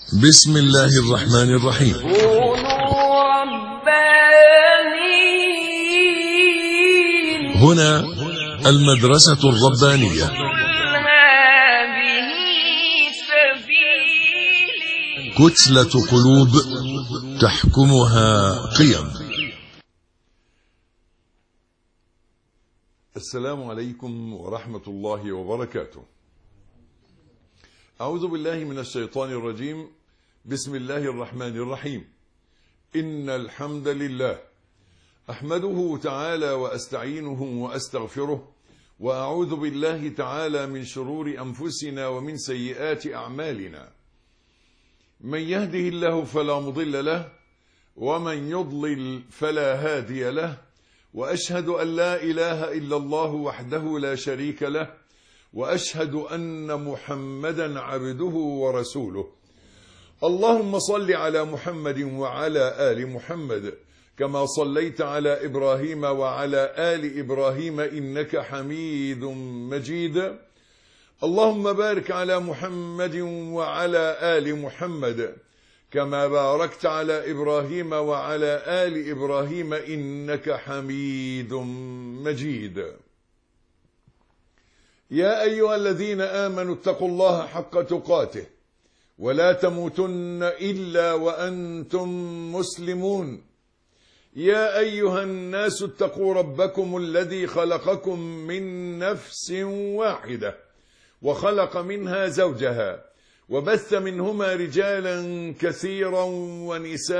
بسم الله الرحمن الرحيم. كونوا ربانيين. هنا المدرسة الربانية. هذه سبيلي. كتلة قلوب تحكمها قيم. السلام عليكم ورحمة الله وبركاته. أعوذ بالله من الشيطان الرجيم. بسم الله الرحمن الرحيم. إن الحمد لله أحمده تعالى وأستعينه وأستغفره، وأعوذ بالله تعالى من شرور أنفسنا ومن سيئات أعمالنا. من يهده الله فلا مضل له، ومن يضلل فلا هادي له، وأشهد أن لا إله إلا الله وحده لا شريك له، وأشهد أن محمدا عبده ورسوله. اللهم صل على محمد وعلى آل محمد كما صليت على إبراهيم وعلى آل إبراهيم إنك حميد مجيد. اللهم بارك على محمد وعلى آل محمد كما باركت على إبراهيم وعلى آل إبراهيم إنك حميد مجيد. يا أيها الذين آمنوا اتقوا الله حق تقاته ولا تموتن إلا وأنتم مسلمون. يا أيها الناس اتقوا ربكم الذي خلقكم من نفس واحدة وخلق منها زوجها وبث منهما رجالا كثيرا ونساء،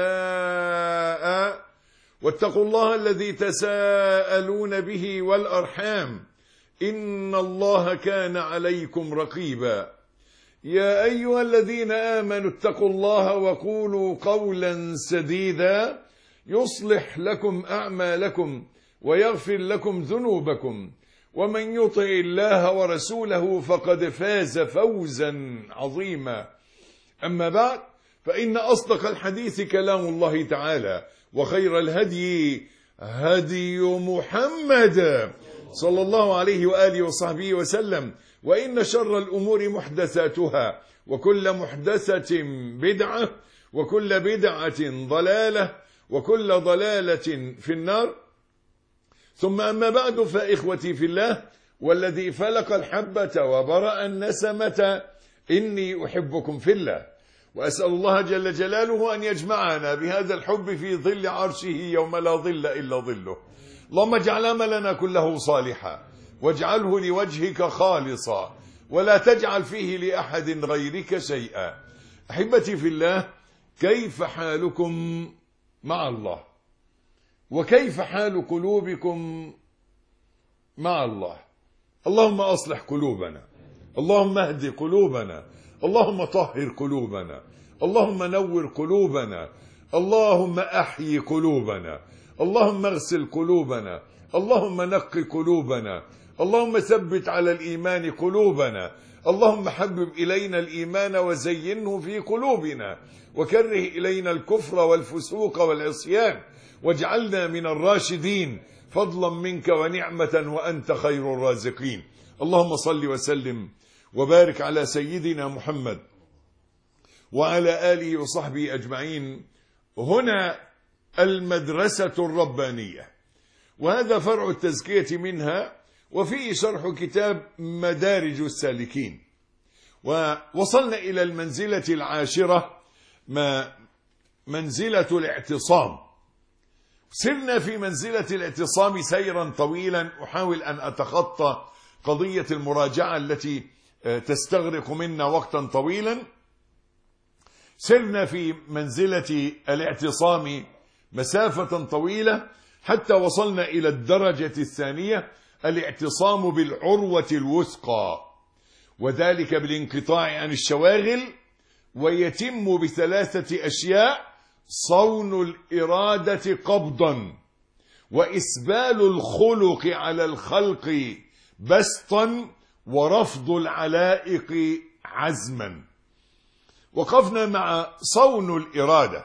واتقوا الله الذي تساءلون به والأرحام إن الله كان عليكم رقيبا. يا أيها الذين آمنوا اتقوا الله وقولوا قولا سديدا يصلح لكم أعمالكم ويغفر لكم ذنوبكم، ومن يطع الله ورسوله فقد فاز فوزا عظيما. أما بعد، فإن أصدق الحديث كلام الله تعالى، وخير الهدي هدي محمد صلى الله عليه وآله وصحبه وسلم، وإن شر الأمور محدثاتها، وكل محدثة بدعة، وكل بدعة ضلالة، وكل ضلالة في النار. ثم أما بعد، فإخوتي في الله، والذي فلق الحبة وبرأ النسمة إني أحبكم في الله، وأسأل الله جل جلاله أن يجمعنا بهذا الحب في ظل عرشه يوم لا ظل إلا ظله. اللهم اجعل عملنا كله صالحا، واجعله لوجهك خالصا، ولا تجعل فيه لأحد غيرك شيئا. أحبتي في الله، كيف حالكم مع الله؟ وكيف حال قلوبكم مع الله؟ اللهم أصلح قلوبنا، اللهم اهد قلوبنا، اللهم طهر قلوبنا، اللهم نور قلوبنا، اللهم أحيي قلوبنا، اللهم اغسل قلوبنا، اللهم نقي قلوبنا، اللهم ثبت على الإيمان قلوبنا، اللهم حبب إلينا الإيمان وزينه في قلوبنا، وكره إلينا الكفر والفسوق والعصيان، واجعلنا من الراشدين فضلا منك ونعمة وأنت خير الرازقين. اللهم صل وسلم وبارك على سيدنا محمد وعلى آله وصحبه أجمعين. هنا المدرسة الربانية، وهذا فرع التزكية منها، وفيه شرح كتاب مدارج السالكين. ووصلنا إلى المنزلة العاشرة، منزلة الاعتصام. سرنا في منزلة الاعتصام سيرا طويلا، أحاول أن أتخطى قضية المراجعة التي تستغرق منا وقتا طويلا. سرنا في منزلة الاعتصام مسافة طويلة حتى وصلنا إلى الدرجة الثانية، الاعتصام بالعروة الوثقى، وذلك بالانقطاع عن الشواغل، ويتم بثلاثة أشياء: صون الإرادة قبضا، وإسبال الخلق على الخلق بسطا، ورفض العلائق عزما. وقفنا مع صون الإرادة،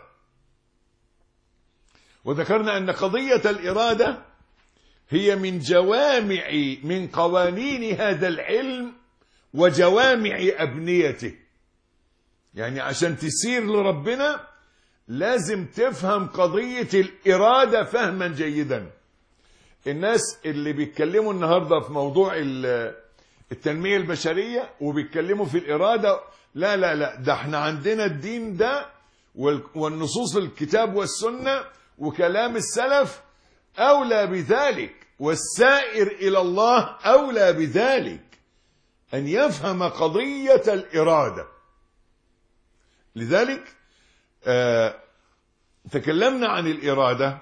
وذكرنا أن قضية الإرادة هي من قوانين هذا العلم وجوامع أبنيته. يعني عشان تسير لربنا لازم تفهم قضية الإرادة فهما جيدا. الناس اللي بيتكلموا النهاردة في موضوع التنمية البشرية وبيتكلموا في الإرادة، لا لا لا، ده احنا عندنا الدين ده والنصوص الكتاب والسنة وكلام السلف أولى بذلك، والسائر إلى الله أولى بذلك، أن يفهم قضية الإرادة. لذلك تكلمنا عن الإرادة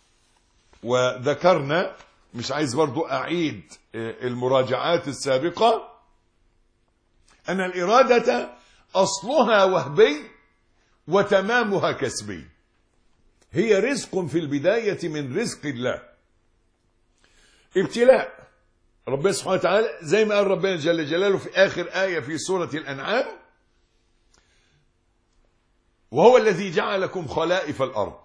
وذكرنا، مش عايز برضو أعيد المراجعات السابقة، أن الإرادة أصلها وهبي وتمامها كسبي. هي رزق في البداية من رزق الله، ابتلاء. ربنا سبحانه وتعالى زي ما قال ربنا جل جلاله في آخر آية في سورة الأنعام: وهو الذي جعلكم خلائف الأرض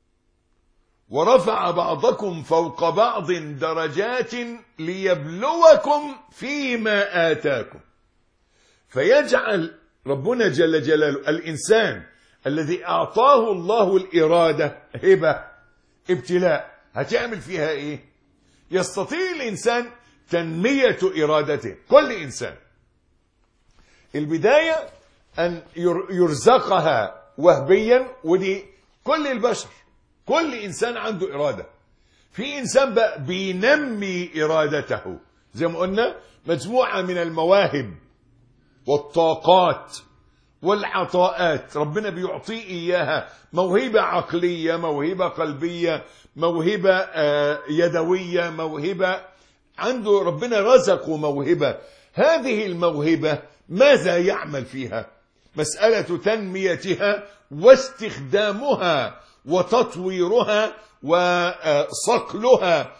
ورفع بعضكم فوق بعض درجات ليبلوكم فيما آتاكم. فيجعل ربنا جل جلاله الإنسان الذي أعطاه الله الإرادة هبة ابتلاء، هتعمل فيها إيه؟ يستطيع الإنسان تنمية إرادته. كل إنسان البداية أن يرزقها وهبيا، ودي كل البشر، كل إنسان عنده إرادة. في إنسان بقى بينمي إرادته زي ما قلنا، مجموعة من المواهب والطاقات والعطاءات ربنا بيعطيه إياها، موهبة عقلية، موهبة قلبية، موهبة يدوية، موهبة عنده ربنا رزقه موهبة. هذه الموهبة ماذا يعمل فيها؟ مسألة تنميتها واستخدامها وتطويرها وصقلها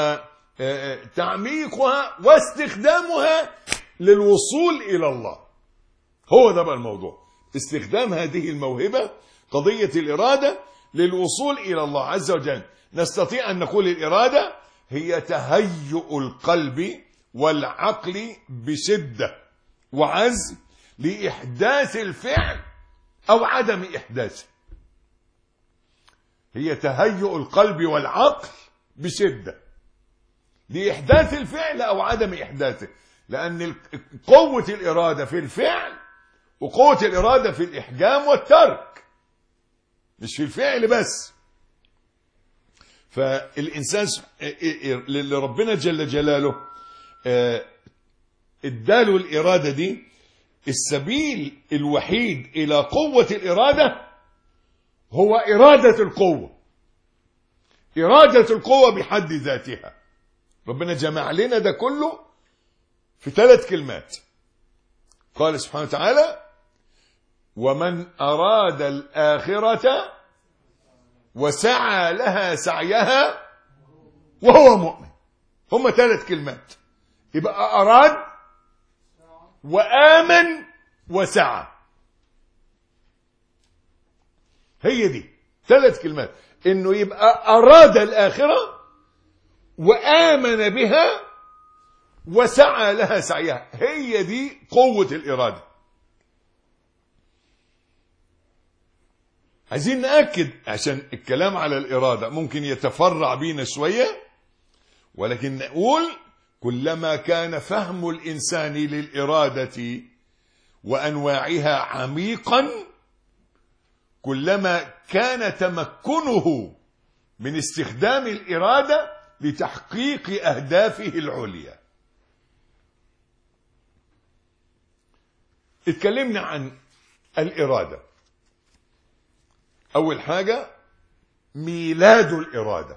وتعميقها واستخدامها للوصول إلى الله. هو ده بقى الموضوع، استخدام هذه الموهبة، قضية الإرادة، للوصول إلى الله عز وجل. نستطيع أن نقول الإرادة هي تهيؤ القلب والعقل بشدة وعزم لإحداث الفعل أو عدم إحداثه. هي تهيؤ القلب والعقل بشدة لإحداث الفعل أو عدم إحداثه، لأن قوة الإرادة في الفعل وقوة الإرادة في الإحجام والترك، مش في الفعل بس. فالإنسان اللي ربنا جل جلاله اداله الإرادة دي، السبيل الوحيد إلى قوة الإرادة هو إرادة القوة. إرادة القوة بحد ذاتها. ربنا جمع لنا ده كله في 3 كلمات. قال سبحانه وتعالى: ومن أراد الآخرة وسعى لها سعيها وهو مؤمن. هم 3 كلمات. يبقى أراد وآمن وسعى. هي دي 3 كلمات، انه يبقى أراد الآخرة وآمن بها وسعى لها سعيها. هي دي قوة الإرادة. عايزين نأكد، عشان الكلام على الإرادة ممكن يتفرع بينا شوية، ولكن نقول كلما كان فهم الإنسان للإرادة وأنواعها عميقا، كلما كان تمكنه من استخدام الإرادة لتحقيق أهدافه العليا. اتكلمنا عن الإرادة. أول حاجة ميلاد الإرادة،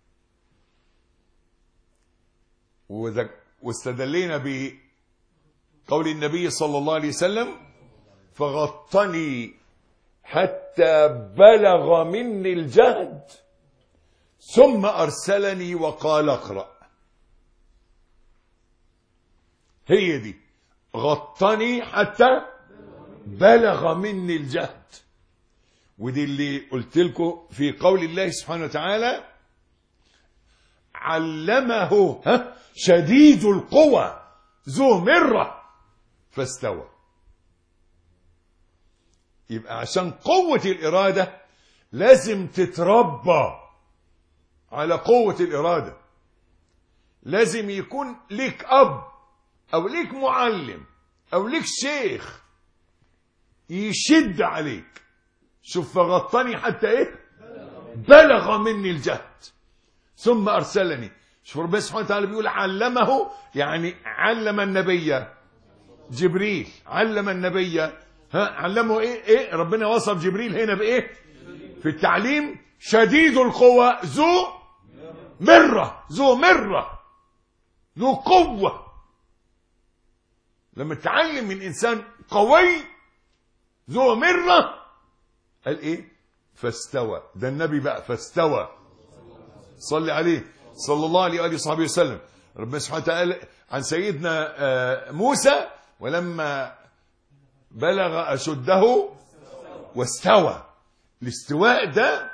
واستدلينا بقول النبي صلى الله عليه وسلم: فغطني حتى بلغ مني الجهد ثم أرسلني وقال اقرأ. هي دي، غطني حتى بلغ مني الجهد. ودي اللي قلت لكم في قول الله سبحانه وتعالى: علمه شديد القوى ذو مرة فاستوى. يبقى عشان قوة الإرادة لازم تتربى على قوة الإرادة. لازم يكون ليك أب أو ليك معلم أو ليك شيخ يشد عليك. شوف فغطني حتى إيه؟ بلغ مني الجهد ثم أرسلني. شوف ربنا سبحانه وتعالى بيقول علمه، يعني علم النبي جبريل. علم النبي، علمه ايه ربنا وصف جبريل هنا بايه في التعليم؟ شديد القوى ذو مرة ذو قوة. لما تعلم من انسان قوي ذو مرة قال ايه؟ فاستوى. ده النبي بقى فاستوى، صلي عليه صلى الله عليه وآله وصحبه وسلم. ربنا سبحانه وتعالى عن سيدنا موسى ولما بلغ أشده واستوى. الاستواء ده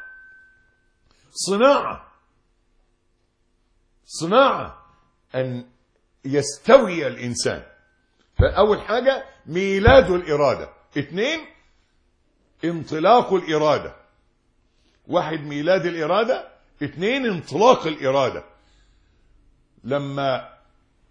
صناعة أن يستوي الإنسان. فأول حاجة ميلاد الإرادة. 2 انطلاق الإرادة. 1 ميلاد الإرادة، 2 انطلاق الإرادة. لما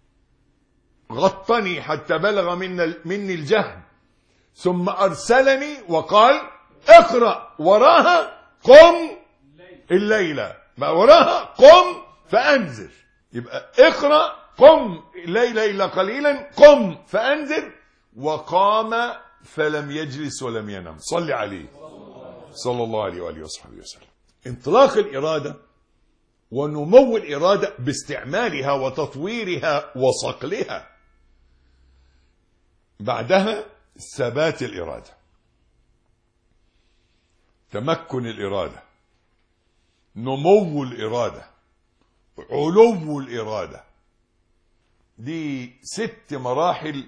غطني حتى بلغ مني الجهد ثم أرسلني وقال اقرأ، وراها قم الليلة، ما وراها قم فأنذر. يبقى اقرأ، قم الليل إلا قليلا، قم فأنذر. وقام فلم يجلس ولم ينم. صلي عليه صلى الله عليه وآله وصحبه وسلم. انطلاق الإرادة ونمو الإرادة باستعمالها وتطويرها وصقلها. بعدها ثبات الإرادة، تمكن الإرادة، نمو الإرادة، علو الإرادة. دي 6 مراحل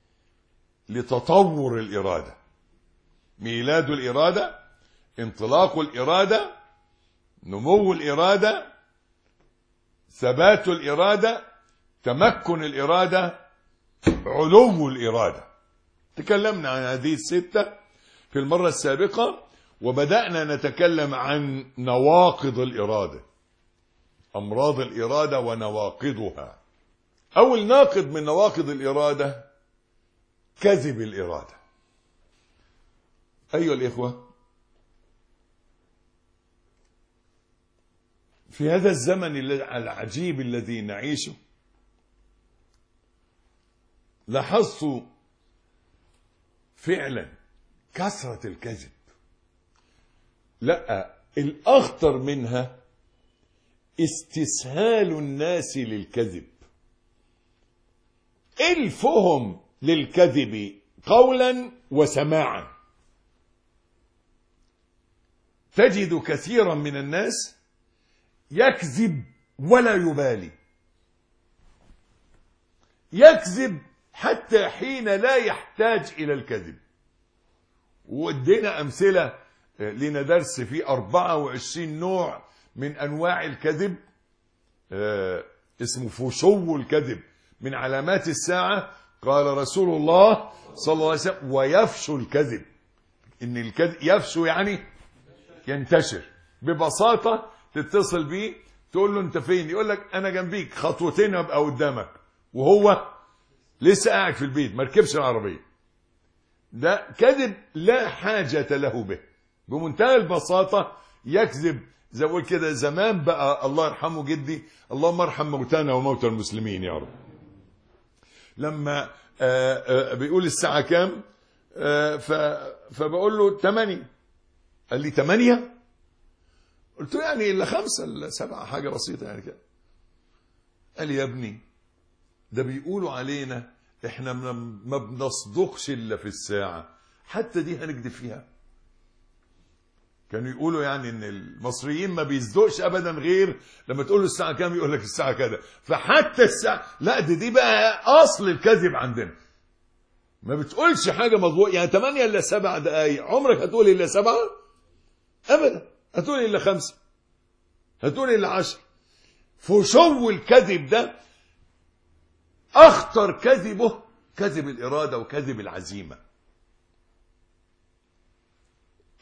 لتطور الإرادة: ميلاد الإرادة، انطلاق الإرادة، نمو الإرادة، ثبات الإرادة، تمكن الإرادة، علو الإرادة. تكلمنا عن هذه 6 في المرة السابقة، وبدأنا نتكلم عن نواقض الإرادة، أمراض الإرادة ونواقضها. أول ناقض من نواقض الإرادة كذب الإرادة. أيها الإخوة، في هذا الزمن العجيب الذي نعيشه لاحظت فعلا كثرة الكذب. لا، الأخطر منها استسهال الناس للكذب، الفهم للكذب قولا وسماعا. تجد كثيرا من الناس يكذب ولا يبالي، يكذب حتى حين لا يحتاج إلى الكذب. وادينا أمثلة، لنا درس فيه 24 نوع من أنواع الكذب، اسمه فشو الكذب. من علامات الساعة قال رسول الله صلى الله عليه وسلم ويفشو الكذب. إن الكذب يفشو يعني ينتشر. ببساطة تتصل بيه تقول له أنت فين؟ يقول لك أنا جنبيك خطوتين أبقى قدامك، وهو لسه قاعد في البيت ما ركبش العربية. ده كذب لا حاجة له به، بمنتهى البساطة يكذب. زي ما كده زمان بقى، الله يرحمه جدي، اللهم ارحم موتانا وموتى المسلمين يا رب، لما بيقول الساعة كام، فبقول له 8. قال لي 8؟ قلت له يعني إلا 5 إلا 7، حاجة بسيطة يعني كده. قال لي يا ابني ده بيقولوا علينا احنا ما بنصدقش إلا في الساعة، حتى دي هنكذب فيها. كانوا يقولوا يعني ان المصريين ما بيصدقش ابدا غير لما تقول له الساعة كام يقول لك الساعة كذا. فحتى الساعة لا، دي بقى اصل الكذب عندنا. ما بتقولش حاجة مضبوط، يعني 8 إلا 7 دقايق عمرك هتقول إلا 7 ابدا، هتقول إلا 5، هتقول إلا 10. فشو الكذب ده اخطر كذبه كذب الإرادة وكذب العزيمة.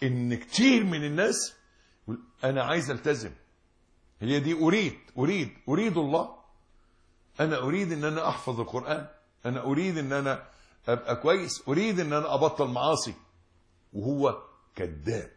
ان كتير من الناس يقول انا عايز التزم، هي دي اريد الله، انا اريد ان انا احفظ القرآن، انا اريد ان انا ابقى كويس، اريد ان انا ابطل معاصي. وهو كذاب،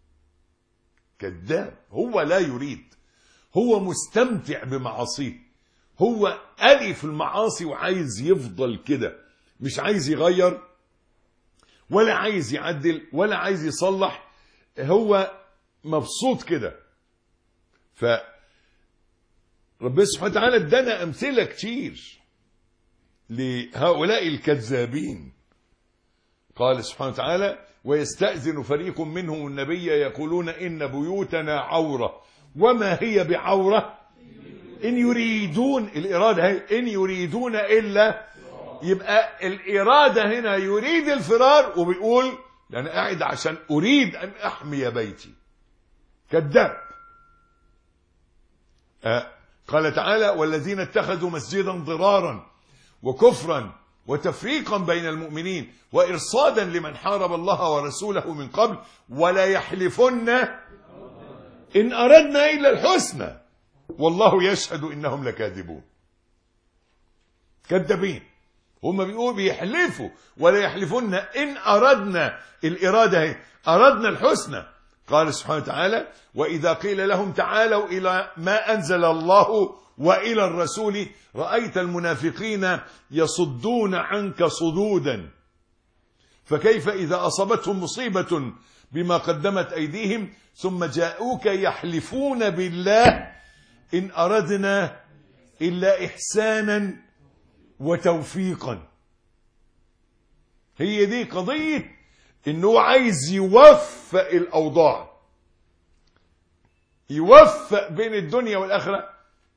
هو لا يريد، هو مستمتع بمعاصيه، هو قلي في المعاصي وعايز يفضل كده، مش عايز يغير ولا عايز يعدل ولا عايز يصلح، هو مبسوط كده. فربنا سبحانه وتعالى ادانا امثله كتير لهؤلاء الكذابين. قال سبحانه وتعالى ويستأذن فريق منهم النبي يقولون إن بيوتنا عورة وما هي بعورة إن يريدون، الإرادة هي إن يريدون إلا، يبقى الإرادة هنا يريد الفرار، وبيقول أنا قاعد عشان أريد أن أحمي بيتي. كذاب. قال تعالى والذين اتخذوا مسجدا ضرارا وكفرا وتفريقا بين المؤمنين وإرصادا لمن حارب الله ورسوله من قبل ولا يحلفن إن أردنا إلا الحسنى والله يشهد إنهم لكاذبون. كذابين، هم بيقولوا بيحلفوا ولا يحلفن إن أردنا، الإرادة هي أردنا الحسنى. قال سبحانه وتعالى وإذا قيل لهم تعالوا إلى ما أنزل الله وإلى الرسول رأيت المنافقين يصدون عنك صدودا فكيف إذا أصابتهم مصيبة بما قدمت أيديهم ثم جاءوك يحلفون بالله إن أردنا إلا إحسانا وتوفيقا. هي دي قضية إنه عايز يوفق الأوضاع، يوفق بين الدنيا والآخرة،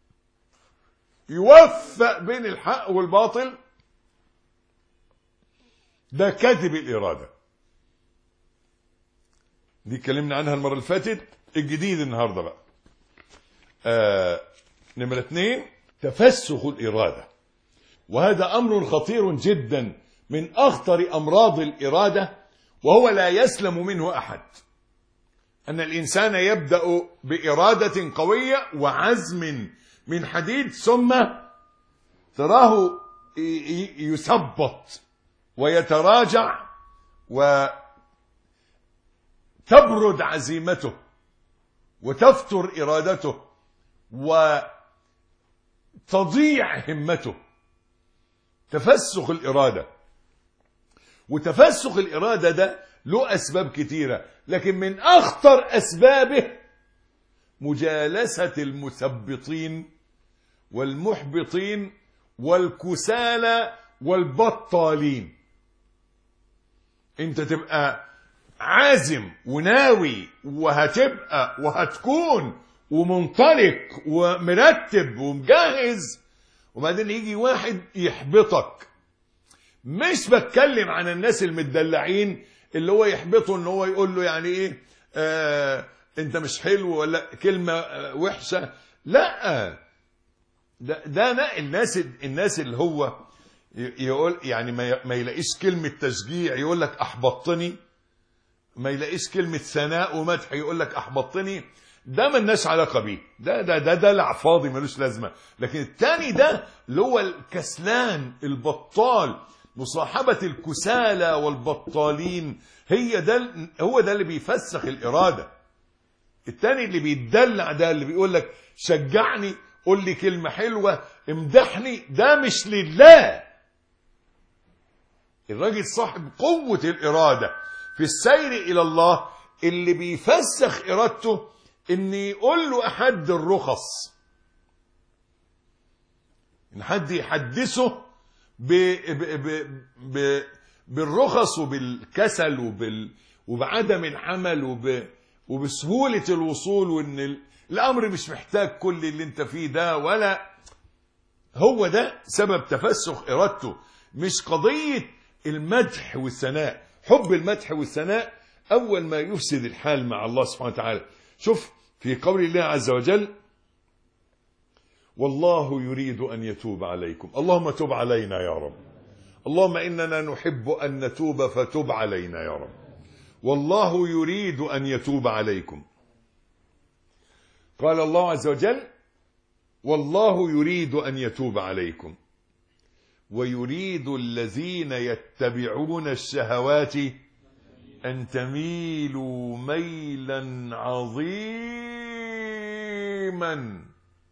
يوفق بين الحق والباطل. ده كذب الإرادة، دي اتكلمنا عنها المرة اللي فاتت. الجديد النهاردة بقى نمرة 2 تفسخ الإرادة، وهذا أمر خطير جدا من أخطر أمراض الإرادة، وهو لا يسلم منه أحد. أن الإنسان يبدأ بإرادة قوية وعزم من حديد ثم تراه يثبط ويتراجع وتبرد عزيمته وتفتر إرادته وتضيع همته. تفسخ الإرادة، وتفسخ الإرادة ده له أسباب كتيرة، لكن من أخطر أسبابه مجالسة المثبطين والمحبطين والكسالى والبطالين. انت تبقى عازم وناوي وهتبقى وهتكون ومنطلق ومرتب ومجهز، وبعدين يجي واحد يحبطك. مش بتكلم عن الناس المدلعين اللي هو يحبطه ان هو يقول له يعني ايه انت مش حلو ولا كلمة وحشة، لا، ده الناس اللي هو يقول يعني ما يلاقيش كلمة تشجيع يقول لك احبطتني، ما يلاقيش كلمة ثناء ومدح يقول لك احبطتني. ده ملناش علاقة بيه، ده دلع فاضي ملوش لازمة. لكن التاني ده اللي هو الكسلان البطال، مصاحبة الكسالى والبطالين، هو ده اللي بيفسخ الإرادة. التاني اللي بيتدلع ده اللي بيقول لك شجعني، قول لي كلمة حلوة، امدحني، ده مش لله. الراجل صاحب قوة الإرادة في السير إلى الله اللي بيفسخ إرادته إن يقول له أحد الرخص، إن حد يحدثه بالرخص وبالكسل وبعدم العمل وبسهولة الوصول، وإن الأمر مش محتاج كل اللي انت فيه ده، ولا هو ده سبب تفسخ إرادته. مش قضية المدح والثناء. حب المدح والثناء أول ما يفسد الحال مع الله سبحانه وتعالى. شوف في قول الله عز وجل والله يريد أن يتوب عليكم. اللهم تب علينا يا رب، اللهم إننا نحب أن نتوب فتب علينا يا رب. والله يريد أن يتوب عليكم. قال الله عز وجل والله يريد أن يتوب عليكم ويريد الذين يتبعون الشهوات أن تميلوا ميلا عظيما.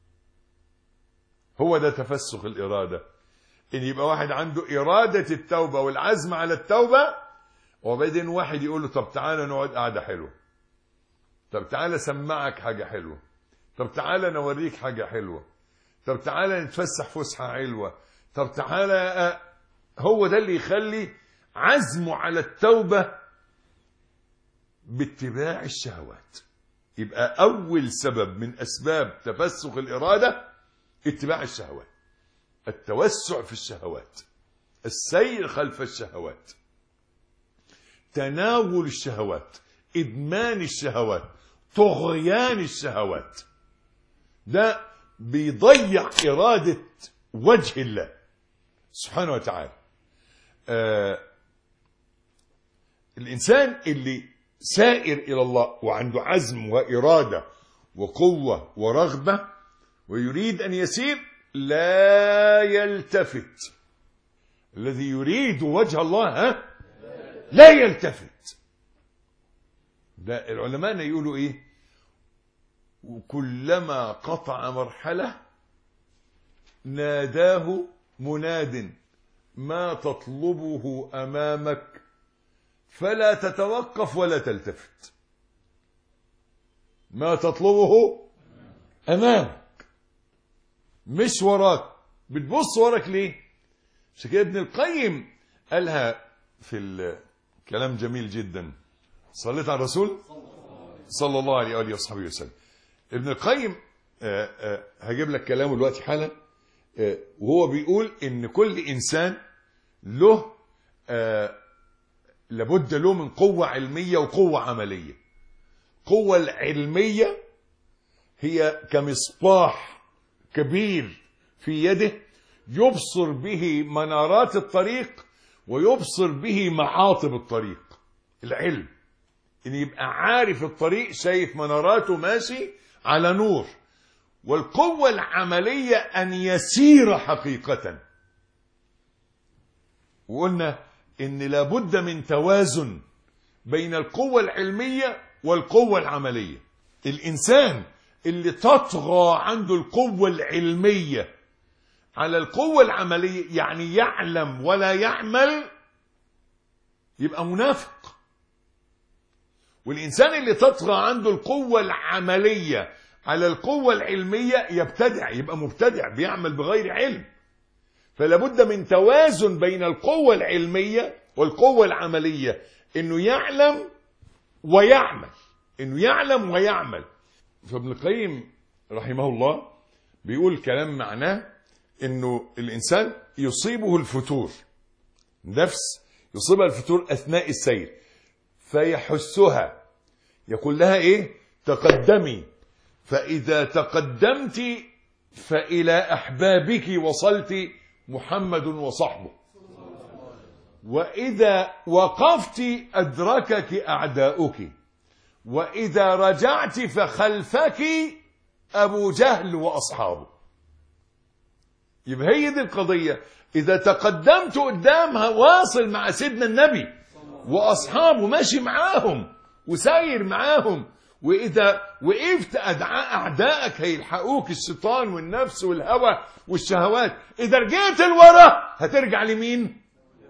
هو ده تفسخ الإرادة، إن يبقى واحد عنده إرادة التوبة والعزم على التوبة، وبعدين واحد يقول له طب تعالى نقعد قعدة حلوة، طب تعالى سمعك حاجة حلوة، طب تعالى نوريك حاجة حلوة، طب تعالى نتفسح فسحة حلوة، طب تعالى. هو ده اللي يخلي عزمه على التوبة باتباع الشهوات. يبقى أول سبب من أسباب تفسخ الإرادة اتباع الشهوات، التوسع في الشهوات، السير خلف الشهوات، تناول الشهوات، إدمان الشهوات، طغيان الشهوات. ده بيضيع إرادة وجه الله سبحانه وتعالى. الإنسان اللي سائر إلى الله وعنده عزم وإرادة وقوة ورغبة ويريد أن يسير لا يلتفت. الذي يريد وجه الله لا يلتفت. ده العلماء يقولوا إيه؟ وكلما قطع مرحلة ناداه مناد ما تطلبه أمامك فلا تتوقف ولا تلتفت. ما تطلبه أمامك مش وراك. بتبص وراك ليه؟ عشان كده ابن القيم قالها في الكلام جميل جدا. صليت على الرسول صلى الله عليه وآله وصحبه وسلم. ابن القيم هجيب لك كلامه دلوقتي حالا، وهو بيقول ان كل انسان له لابد له من قوة علمية وقوة عملية. قوة العلمية هي كمصباح كبير في يده يبصر به منارات الطريق ويبصر به محاطب الطريق. العلم ان يبقى عارف الطريق، شايف مناراته، ماشي على نور. والقوة العملية ان يسير حقيقة. وقلنا ان لابد من توازن بين القوة العلمية والقوة العملية. الانسان اللي تطغى عنده القوة العلمية على القوة العملية، يعني يعلم ولا يعمل، يبقى منافق. والإنسان اللي تطغى عنده القوة العملية على القوة العلمية يبتدع، يبقى مبتدع بيعمل بغير علم. فلابد من توازن بين القوة العلمية والقوة العملية، إنه يعلم ويعمل، إنه يعلم ويعمل. فابن القيم رحمه الله بيقول كلام معناه إنه الإنسان يصيبه الفتور، نفس يصيبها الفتور أثناء السير فيحسها، يقول لها إيه؟ تقدمي، فإذا تقدمت فإلى أحبابك وصلت محمد وصحبه، وإذا وقفت أدركك أعداؤك، وإذا رجعت فخلفك أبو جهل وأصحابه. يبقى هي دي القضية. إذا تقدمت قدامها واصل مع سيدنا النبي وأصحابه، ماشي معاهم وساير معاهم. وإذا وقفت أعدائك هيلحقوك، الشيطان والنفس والهوى والشهوات. إذا رجعت لورا هترجع لمين؟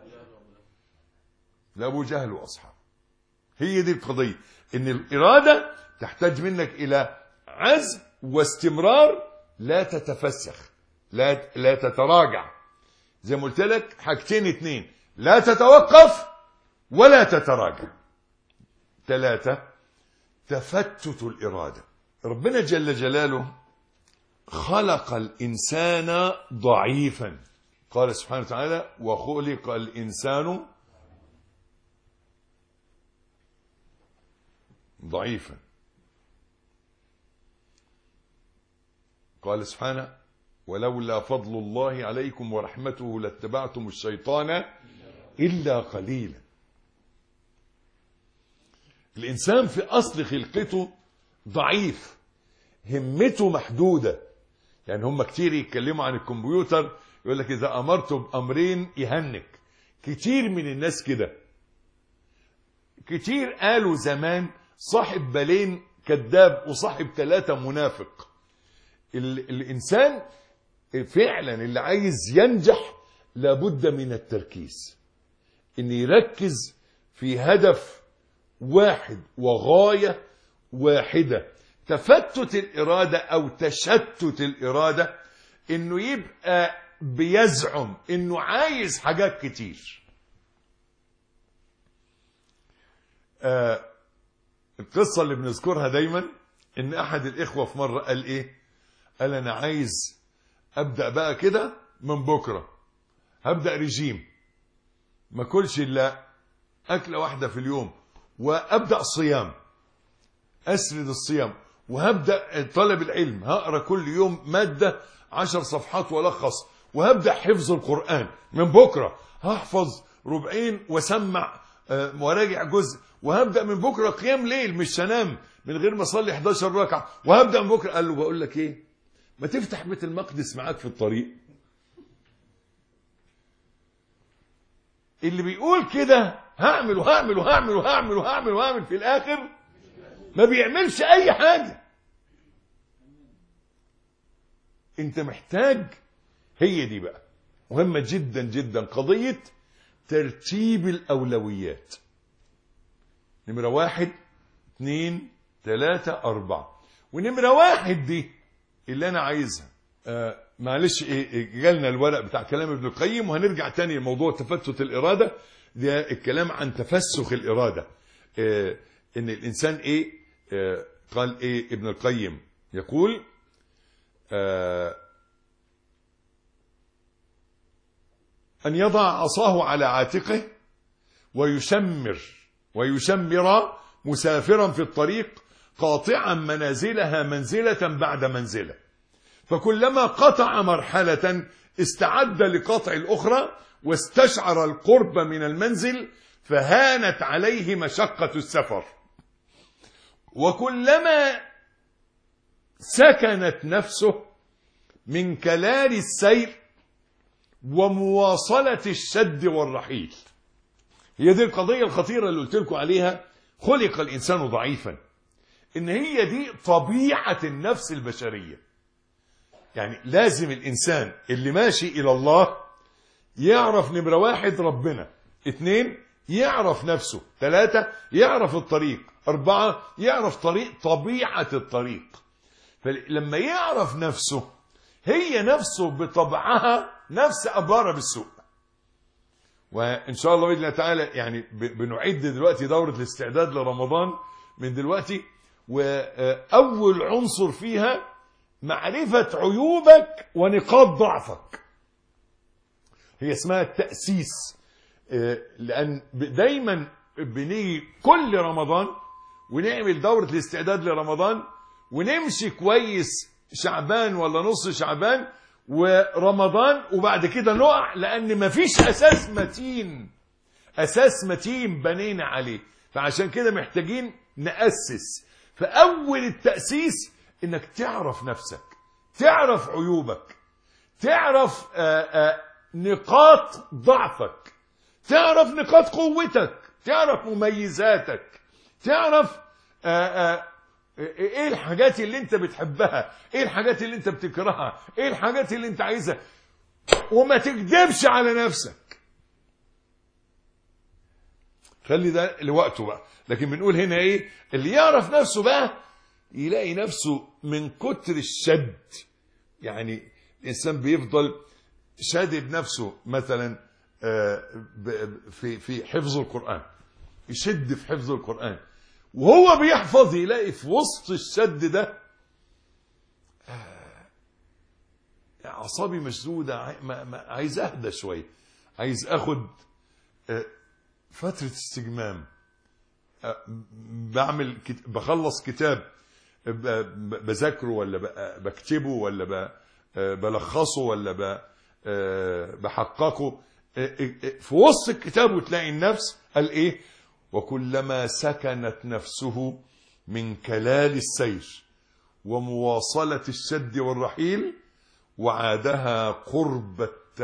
لأبو جهل وأصحابه. هي دي القضية، إن الإرادة تحتاج منك إلى عزم واستمرار، لا تتفسخ، لا تتراجع. زي ما قلت لك حاجتين اتنين: لا تتوقف ولا تتراجع. 3 تفتت الإرادة. ربنا جل جلاله خلق الإنسان ضعيفا. قال سبحانه وتعالى: وخلق الإنسان ضعيفا. قال سبحانه: ولولا فضل الله عليكم ورحمته لاتبعتم الشيطان إلا قليلا. الإنسان في أصل خلقته ضعيف، همته محدودة. يعني هم كتير يتكلموا عن الكمبيوتر يقول لك إذا أمرته بأمرين يهنك. كتير من الناس كده. كتير قالوا زمان صاحب بالين كذاب وصاحب 3 منافق. الإنسان فعلا اللي عايز ينجح لابد من التركيز، إن يركز في هدف واحد وغاية واحدة. تفتت الإرادة أو تشتت الإرادة إنه يبقى بيزعم إنه عايز حاجات كتير. القصة اللي بنذكرها دايما إن أحد الإخوة في مرة قال إيه؟ قال أنا عايز أبدأ بقى كده من بكرة، هبدأ رجيم، ما كلش إلا أكلة واحدة في اليوم، وأبدأ صيام، أسرد الصيام، وهبدأ طلب العلم، هقرأ كل يوم مادة 10 صفحات ولخص، وهبدأ حفظ القرآن من بكرة، هحفظ ربعين وسمع وراجع جزء، وهبدأ من بكرة قيام ليل، مش هنام من غير ما أصلي 11 ركعة، وهبدأ من بكرة. قال له بقول لك إيه، ما تفتح بيت المقدس معاك في الطريق. اللي بيقول كده هعمل وهعمل وهعمل وهعمل وهعمل وهعمل، في الآخر ما بيعملش أي حاجة. أنت محتاج، هي دي بقى مهمة جدا جدا، قضية ترتيب الأولويات. نمرة 1 2 3 4، ونمرة 1 دي اللي أنا عايزها. معلش جالنا الورق بتاع كلام ابن القيم، وهنرجع تاني لموضوع تفتت الإرادة. ده الكلام عن تفسخ الإرادة. إن الإنسان قال ابن القيم يقول أن يضع عصاه على عاتقه ويشمر مسافرا في الطريق، قاطعا منازلها منزلة بعد منزلة، فكلما قطع مرحلة استعد لقطع الأخرى، واستشعر القرب من المنزل فهانت عليه مشقة السفر. وكلما سكنت نفسه من كلال السير ومواصلة الشد والرحيل. هي دي القضية الخطيرة اللي قلت لكم عليها. خلق الإنسان ضعيفا، إن هي دي طبيعة النفس البشرية. يعني لازم الإنسان اللي ماشي إلى الله يعرف نمرة 1 ربنا، 2 يعرف نفسه، 3 يعرف الطريق، 4 يعرف طبيعة الطريق. فلما يعرف نفسه، هي نفسه بطبعها نفس أبارة بالسوء. وإن شاء الله بإذن الله تعالى يعني بنعد دلوقتي دورة الاستعداد لرمضان من دلوقتي، وأول عنصر فيها معرفة عيوبك ونقاط ضعفك. هي اسمها التأسيس. لأن دايما بنيجي كل رمضان ونعمل دورة الاستعداد لرمضان، ونمشي كويس شعبان ولا نص شعبان ورمضان، وبعد كده نقع، لأن مفيش أساس متين بنينا عليه. فعشان كده محتاجين نأسس. فأول التأسيس إنك تعرف نفسك، تعرف عيوبك، تعرف نقاط ضعفك، تعرف نقاط قوتك، تعرف مميزاتك، تعرف ايه الحاجات اللي انت بتحبها، ايه الحاجات اللي انت بتكرهها، ايه الحاجات اللي انت عايزها، وما تكذبش على نفسك. خلي ده لوقته بقى. لكن بنقول هنا ايه، اللي يعرف نفسه بقى يلاقي نفسه من كتر الشد. يعني الانسان بيفضل شادد نفسه مثلا في حفظ القرآن، يشد في حفظ القرآن، وهو بيحفظ يلاقي في وسط الشد ده أعصابي مشدودة، عايز أهدى شوية، عايز أخد فترة استجمام، بخلص كتاب بذاكره ولا بكتبه ولا بلخصه ولا بحققه، في وسط الكتاب وتلاقي النفس قال إيه، وكلما سكنت نفسه من كلال السير ومواصلة الشد والرحيل وعادها قرب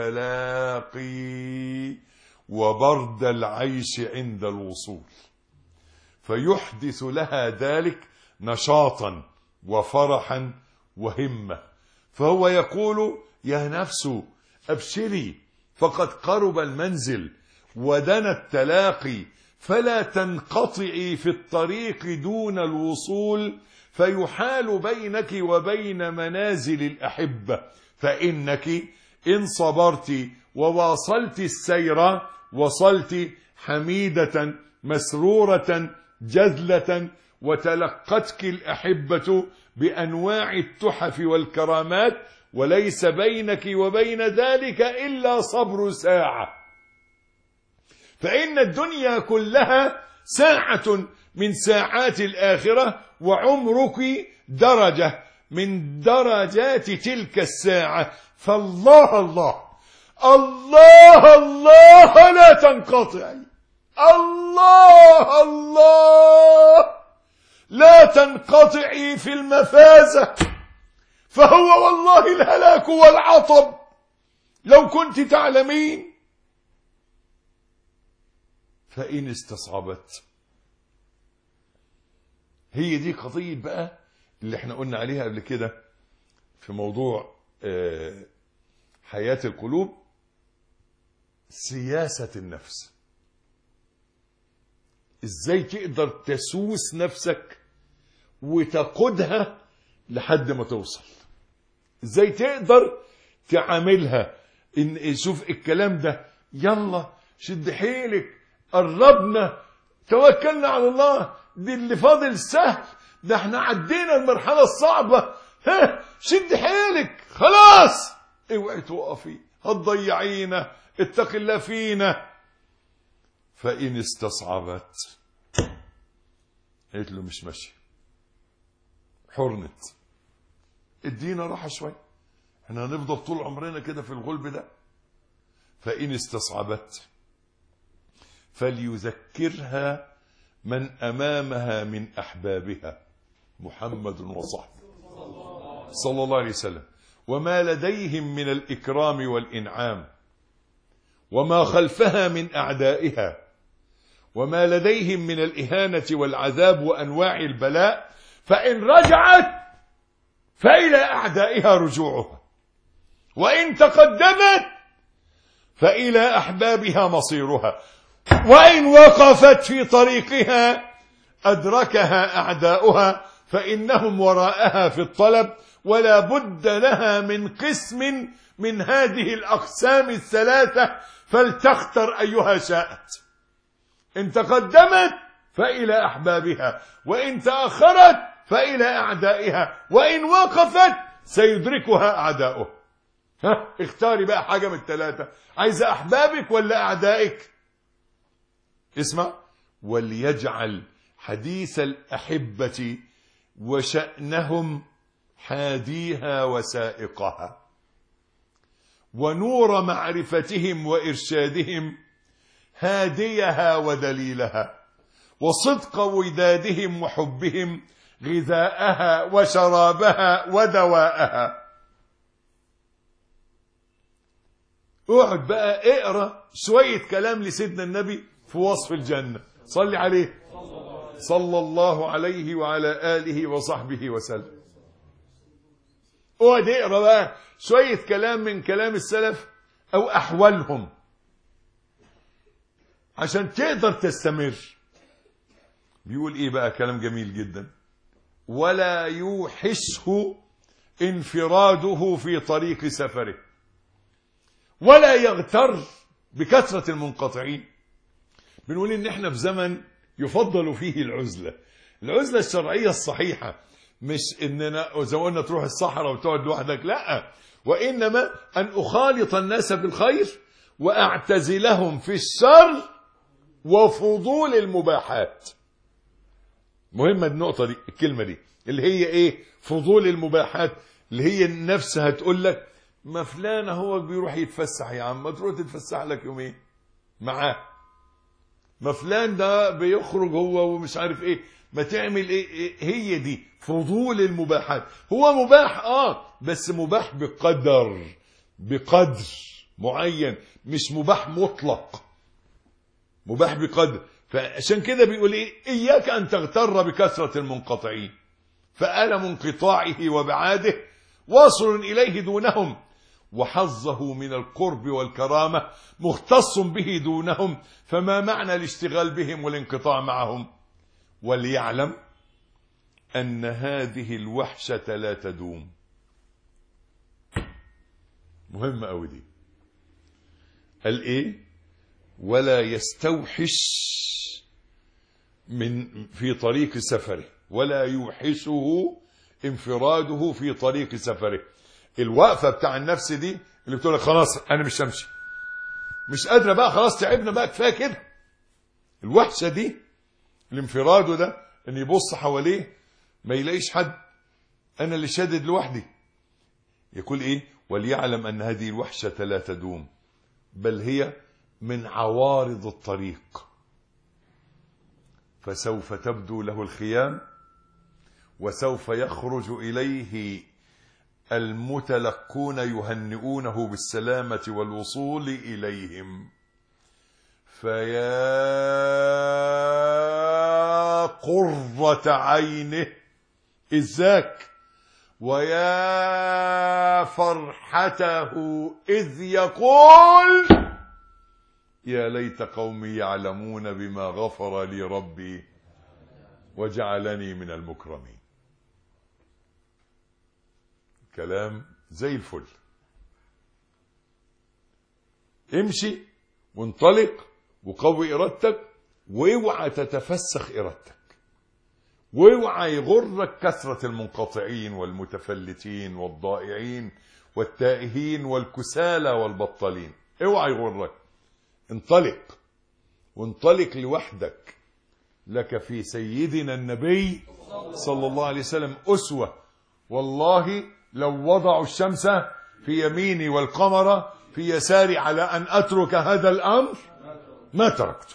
التلاقي وبرد العيش عند الوصول، فيحدث لها ذلك نشاطا وفرحا وهمة. فهو يقول: يا نفس أبشري، فقد قرب المنزل ودنا التلاقي، فلا تنقطعي في الطريق دون الوصول، فيحال بينك وبين منازل الأحبة، فإنك إن صبرت وواصلت السير وصلت حميدة مسرورة جذلة، وتلقتك الأحبة بأنواع التحف والكرامات، وليس بينك وبين ذلك إلا صبر ساعة، فإن الدنيا كلها ساعة من ساعات الآخرة، وعمرك درجة من درجات تلك الساعة. فالله الله الله الله لا تنقطعي، الله الله لا تنقطعي في المفازة، فهو والله الهلاك والعطب لو كنت تعلمين. فإن استصعبت، هي دي قضية بقى اللي احنا قلنا عليها قبل كده في موضوع حياة القلوب، سياسة النفس. ازاي تقدر تسوس نفسك وتقودها لحد ما توصل، ازاي تقدر تعاملها. ان شوف الكلام ده، يلا شد حيلك، قربنا، توكلنا على الله، دي اللي فاضل سهل، ده احنا عدينا المرحلة الصعبة، ها شد حيلك خلاص، اوعي توقفي هتضيعينا، اتق الله فينا. فإن استصعبت، قلت له مش ماشي، حرنت، ادينا راحة شوية، احنا هنفضل طول عمرنا كده في الغلب ده. فإن استصعبت فليذكرها من أمامها من أحبابها، محمد وصحبه صلى الله عليه وسلم، وما لديهم من الإكرام والإنعام، وما خلفها من أعدائها، وما لديهم من الإهانة والعذاب وأنواع البلاء. فإن رجعت فإلى أعدائها رجوعها، وإن تقدمت فإلى أحبابها مصيرها، وإن وقفت في طريقها أدركها أعداؤها، فإنهم وراءها في الطلب، ولا بد لها من قسم من هذه الأقسام الثلاثة، فلتختر أيها شاءت. إن تقدمت فإلى أحبابها، وإن تأخرت فإلى أعدائها، وإن وقفت سيدركها أعداؤها. ها اختاري بقى حاجة من الثلاثة، عايزة أحبابك ولا أعدائك؟ اسمع: وليجعل حديث الأحبة وشأنهم حاديها وسائقها، ونور معرفتهم وإرشادهم هاديها ودليلها، وصدق ودادهم وحبهم غذاءها وشرابها ودواءها. اقعد بقى اقرأ شوية كلام لسيدنا النبي في وصف الجنة، صلي عليه صلى الله عليه وعلى آله وصحبه وسلم. اقعد اقرأ بقى شوية كلام من كلام السلف او احوالهم عشان تقدر تستمر. بيقول ايه بقى؟ كلام جميل جدا: ولا يوحشه انفراده في طريق سفره، ولا يغتر بكثرة المنقطعين. بنقول ان احنا في زمن يفضل فيه العزلة الشرعية الصحيحة، مش اننا زي ما قلنا تروح الصحراء وتقعد لوحدك، لا، وانما ان اخالط الناس بالخير واعتزلهم في الشر وفضول المباحات. مهمة النقطة دي، الكلمة دي اللي هي ايه؟ فضول المباحات، اللي هي النفس هتقول لك ما فلان هو بيروح يتفسح، يا عم ما تروح تتفسح لك يومين معاه. ما فلان ده بيخرج هو ومش عارف ايه، ما تعمل ايه. هي دي فضول المباحات. هو مباح بس مباح بقدر معين، مش مباح مطلق، مباح بقدر. فعشان كده بيقول ايه، اياك ان تغتر بكثرة المنقطعين، فألم انقطاعه وبعاده واصل اليه دونهم، وحظه من القرب والكرامة مختص به دونهم، فما معنى الاشتغال بهم والانقطاع معهم؟ وليعلم أن هذه الوحشة لا تدوم. مهمة أوي دي. قال إيه؟ ولا يستوحش في طريق سفره، ولا يوحشه انفراده في طريق سفره. الوقفة بتاع النفس دي اللي بتقول لك خلاص أنا مش همشي، مش قادرة بقى، خلاص تعبنا بقى، كفاية كده. الوحشة دي، الانفراد ده، ان يبص حواليه ما يلاقيش حد، انا اللي شادد لوحدي. يقول ايه؟ وليعلم ان هذه الوحشة لا تدوم، بل هي من عوارض الطريق، فسوف تبدو له الخيام، وسوف يخرج اليه المتلقون يهنئونه بالسلامة والوصول اليهم، فيا قرة عينه إذ ذاك، ويا فرحته إذ يقول يا ليت قومي يعلمون بما غفر لي ربي وجعلني من المكرمين. كلام زي الفل. امشي وانطلق وقوي إرادتك، واوعى تتفسخ إرادتك، واوعى يغرك كثرة المنقطعين والمتفلتين والضائعين والتائهين والكسالى والبطالين. اوعى يغرك. انطلق، وانطلق لوحدك. لك في سيدنا النبي صلى الله عليه وسلم أسوة. والله لو وضعوا الشمس في يميني والقمر في يساري على أن أترك هذا الأمر ما تركته.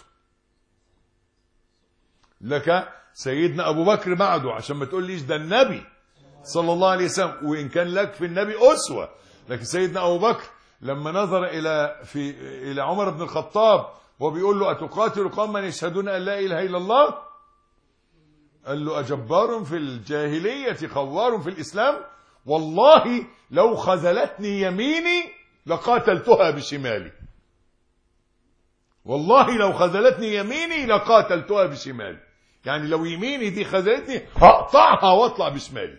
لك سيدنا أبو بكر بعده، عشان ما تقول ليش ده النبي صلى الله عليه وسلم، وإن كان لك في النبي أسوة. لكن سيدنا أبو بكر لما نظر إلى عمر بن الخطاب وبيقول له أتقاتل قوما يشهدون أن لا إله إلا الله، قال له أجبار في الجاهلية خوار في الإسلام، والله لو خذلتني يميني لقاتلتها بشمالي، والله لو خذلتني يميني لقاتلتها بشمالي. يعني لو يميني دي خذلتني هقطعها واطلع بشمالي.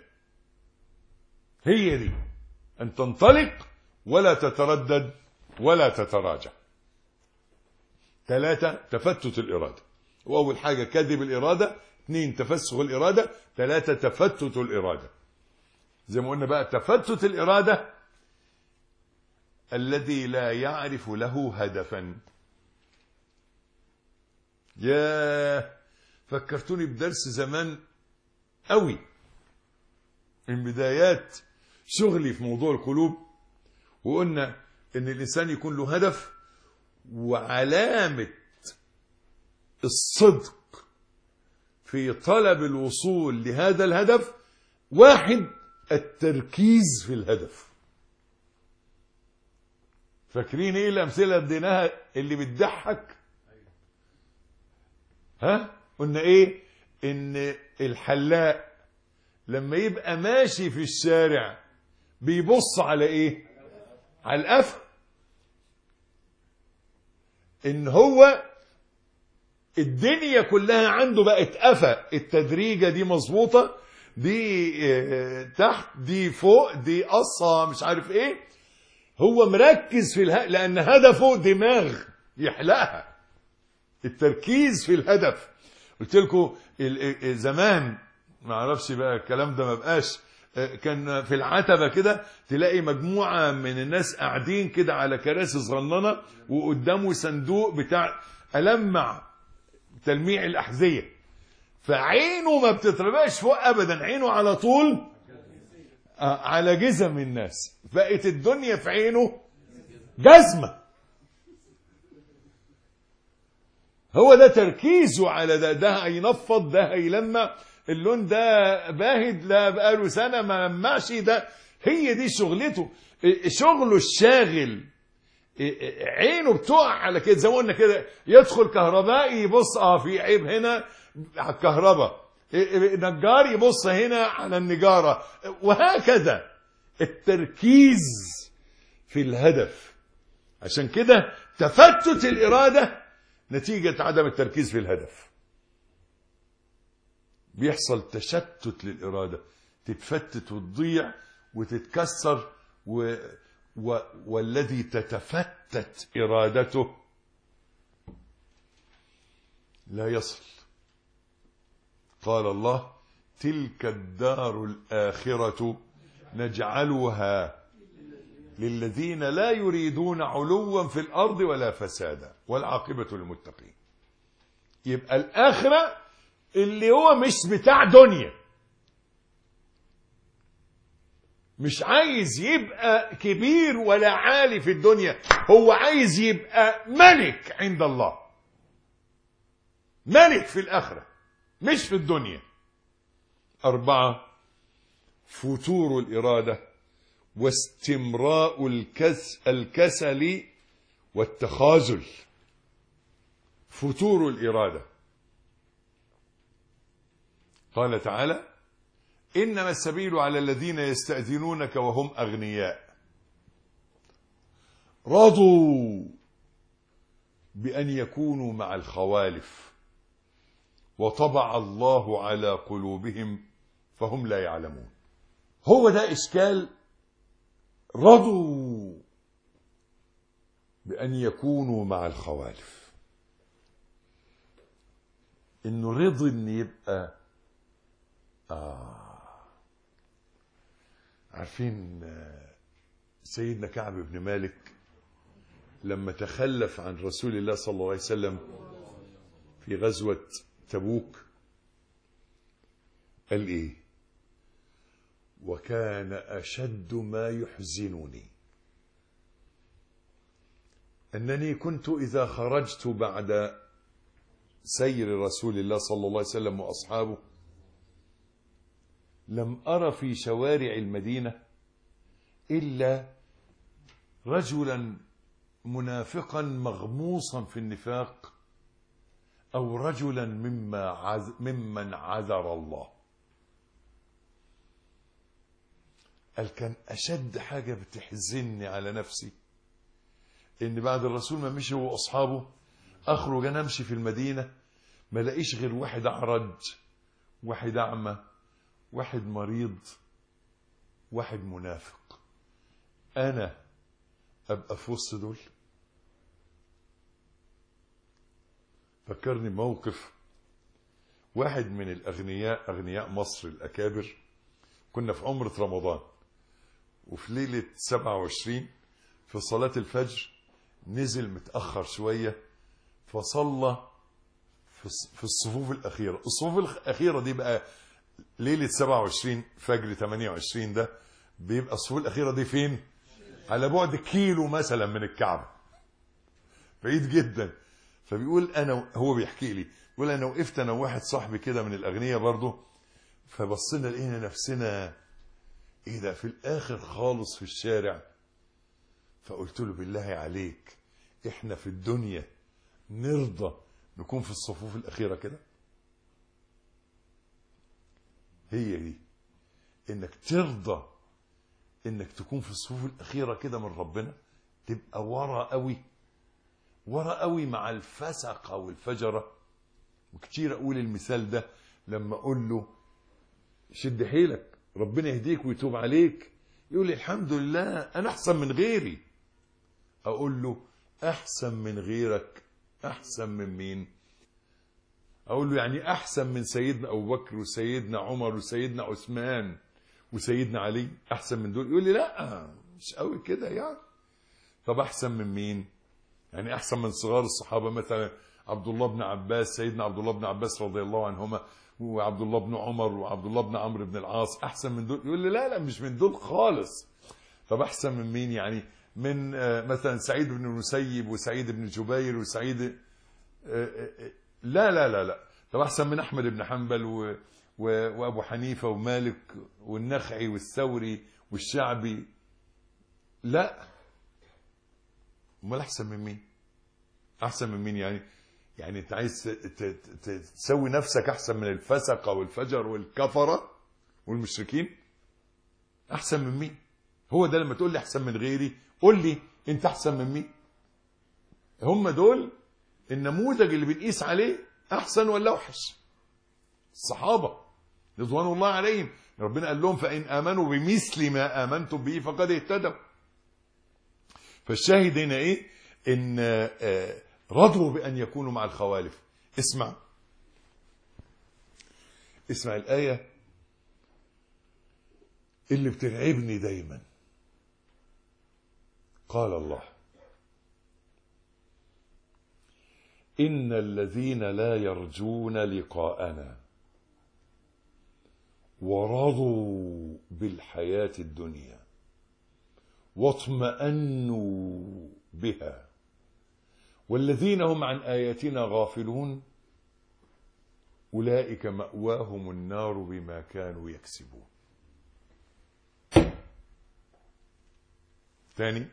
هي دي، أن تنطلق ولا تتردد ولا تتراجع. 3 تفتت الإرادة. وأول حاجة كذب الإرادة، 2 تفسخ الإرادة، 3 تفتت الإرادة. زي ما قلنا بقى، تفتت الإرادة الذي لا يعرف له هدفا. يا فكرتوني بدرس زمان قوي من بدايات شغلي في موضوع القلوب، وقلنا ان الانسان يكون له هدف، وعلامة الصدق في طلب الوصول لهذا الهدف 1 التركيز في الهدف. فاكرين ايه الامثله اللي اديناها اللي بتضحك؟ قلنا ايه؟ ان الحلاق لما يبقى ماشي في الشارع بيبص على ايه؟ على القفا. ان هو الدنيا كلها عنده بقت قفا، التدريجه دي مظبوطه، دي تحت، دي فوق، دي قصه، مش عارف ايه. هو مركز في لان هدفه دماغ يحلقها. التركيز في الهدف. قلت لكم زمان، ما اعرفش بقى الكلام ده ما بقاش، كان في العتبة كده تلاقي مجموعة من الناس قاعدين كده على كراسي صغننة، وقدامه صندوق بتاع ألمع تلميع الأحذية، فعينه ما بتتربقش فوق أبدا، عينه على طول على جزم الناس. بقت الدنيا في عينه جزمة. هو ده تركيزه على ده هينفض، ده هيلمع، اللون ده باهت لا بقاله سنة ما لمعش، ده هي دي شغلته، شغله الشاغل، عينه بتقع على كده. زي ما قلنا كده، يدخل كهربائي يبص في عيب هنا على الكهرباء، نجار يبص هنا على النجارة، وهكذا التركيز في الهدف. عشان كده تفتت الإرادة نتيجة عدم التركيز في الهدف، بيحصل تشتت للإرادة، تتفتت وتضيع وتتكسر، والذي تتفتت إرادته لا يصل. قال الله: تلك الدار الآخرة نجعلها للذين لا يريدون علوا في الأرض ولا فسادا والعاقبة للمتقين. يبقى الآخرة اللي هو مش بتاع دنيا، مش عايز يبقى كبير ولا عالي في الدنيا، هو عايز يبقى ملك عند الله، ملك في الآخرة مش في الدنيا. 4 فتور الإرادة واستمراء الكسل والتخاذل. فتور الإرادة، قال تعالى: إنما السبيل على الذين يستأذنونك وهم أغنياء رضوا بأن يكونوا مع الخوالف وطبع الله على قلوبهم فهم لا يعلمون. هو ده إشكال رضوا بأن يكونوا مع الخوالف، إنه رضي إن يبقى عارفين سيدنا كعب بن مالك لما تخلف عن رسول الله صلى الله عليه وسلم في غزوة تبوك قال إيه؟ وكان أشد ما يحزنني أنني كنت إذا خرجت بعد سير رسول الله صلى الله عليه وسلم وأصحابه لم أرى في شوارع المدينة إلا رجلا منافقا مغموصا في النفاق أو رجلا ممن عذر الله. قال كان أشد حاجة بتحزنني على نفسي إن بعد الرسول ما مشي وأصحابه أخرج أنا أمشي في المدينة ما لاقيش غير واحد أعرج، واحد أعمى، واحد مريض، واحد منافق. أنا أبقى في وسط دول؟ فكرني موقف واحد من الأغنياء، أغنياء مصر الأكابر. كنا في عمرة رمضان وفي ليلة 27 في صلاة الفجر نزل متأخر شوية فصلى في الصفوف الأخيرة. الصفوف الأخيرة دي بقى ليلة 27 فجر 28 ده بيبقى الصفوف الأخيرة دي فين؟ على بعد كيلو مثلا من الكعبة، بعيد جدا. فبيقول أنا، هو بيحكي لي، بيقول أنا وقفت أنا وواحد صاحبي كده من الأغنياء برضه، فبصينا لقينا نفسنا إيه ده في الآخر خالص في الشارع. فقلت له بالله عليك إحنا في الدنيا نرضى نكون في الصفوف الأخيرة كده؟ هي دي إنك ترضى إنك تكون في الصفوف الأخيرة كده من ربنا، تبقى ورا قوي، ورا قوي مع الفسقة والفجرة. وكتير أقول المثال ده لما أقول له شد حيلك ربنا يهديك ويتوب عليك، يقول لي الحمد لله أنا أحسن من غيري. أقول له أحسن من غيرك أحسن من مين؟ أقول له يعني أحسن من سيدنا أبو بكر وسيدنا عمر وسيدنا عثمان وسيدنا علي، أحسن من دول؟ يقول لي لا مش قوي كده يعني. طب أحسن من مين؟ يعني أحسن من صغار الصحابة مثلا عبد الله بن عباس، سيدنا عبد الله بن عباس رضي الله عنهما، وعبد الله بن عمر وعبد الله بن عمرو بن العاص، أحسن من دول؟ يقول لي لا مش من دول خالص. طب أحسن من مين؟ يعني من مثلا سعيد بن المسيب وسعيد بن جبير وسعيد. لا لا لا لا، طب احسن من احمد بن حنبل وابو حنيفه ومالك والنخعي والثوري والشعبي؟ لا. امال احسن من مين؟ احسن من مين يعني انت عايز تسوي نفسك احسن من الفسقه والفجر والكفره والمشركين؟ احسن من مين؟ هو ده لما تقول لي احسن من غيري، قول لي انت احسن من مين. هم دول النموذج اللي بنقيس عليه احسن ولا اوحش. الصحابه رضوان الله عليهم ربنا قال لهم فان امنوا بمثل ما امنتم به فقد اهتدوا. فالشاهد هنا ايه؟ ان رضوا بان يكونوا مع الخوالف. اسمع الايه اللي بترعبني دايما. قال الله إن الذين لا يرجون لقاءنا ورضوا بالحياة الدنيا واطمأنوا بها والذين هم عن آياتنا غافلون أولئك مأواهم النار بما كانوا يكسبون. ثاني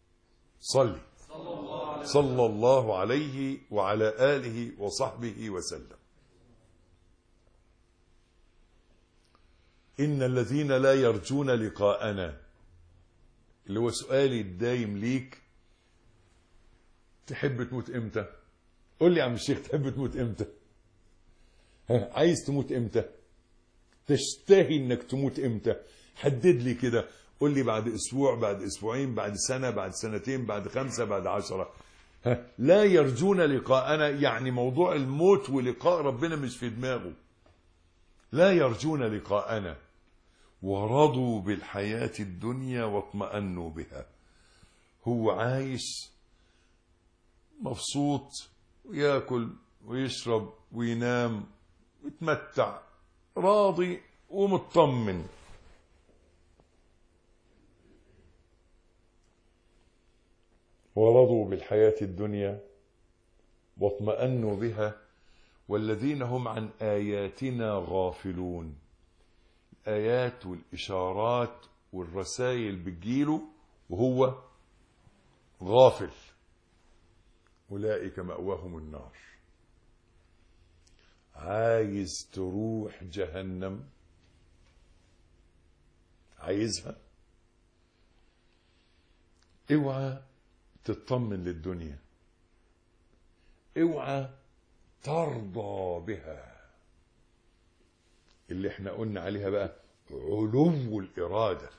صلى الله عليه وعلى آله وصحبه وسلم. إن الذين لا يرجون لقاءنا، اللي هو سؤالي الدايم ليك، تحب تموت امتى؟ قول لي يا عم الشيخ تحب تموت امتى؟ عايز تموت امتى؟ تشتهي انك تموت امتى؟ حدد لي كده. قول لي بعد اسبوع، بعد اسبوعين، بعد سنة، بعد سنتين، بعد 5، بعد 10. لا يرجون لقاءنا يعني موضوع الموت ولقاء ربنا مش في دماغه. لا يرجون لقاءنا ورضوا بالحياة الدنيا واطمأنوا بها. هو عايش مبسوط وياكل ويشرب وينام ويتمتع راضي ومطمن. ورضوا بالحياة الدنيا واطمأنوا بها والذين هم عن آياتنا غافلون. الآيات والإشارات والرسائل بتجيله وهو غافل، أولئك مأواهم النار. عايز تروح جهنم؟ عايزها؟ اوعى تطمن للدنيا، اوعى ترضى بها. اللي احنا قلنا عليها بقى علو الإرادة.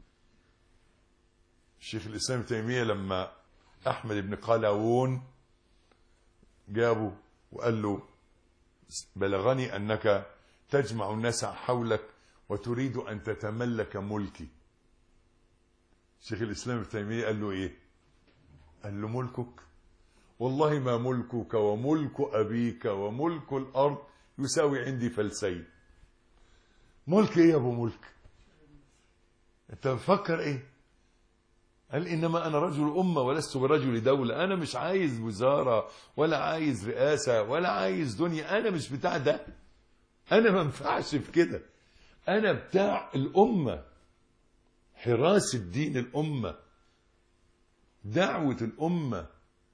الشيخ الإسلام ابن تيمية لما أحمد بن قلاوون جابه وقال له بلغني أنك تجمع الناس حولك وتريد أن تتملك ملكي. الشيخ الإسلام ابن تيمية قال له إيه؟ قال له ملكك؟ والله ما ملكك وملك أبيك وملك الأرض يساوي عندي فلسين. ملك إيه يا أبو ملك؟ أنت بفكر إيه؟ قال إنما أنا رجل أمة ولست برجل دولة. أنا مش عايز وزارة ولا عايز رئاسة ولا عايز دنيا. أنا مش بتاع ده. أنا ما ينفعش في كده. أنا بتاع الأمة، حراسة دين الأمة، دعوة الأمة،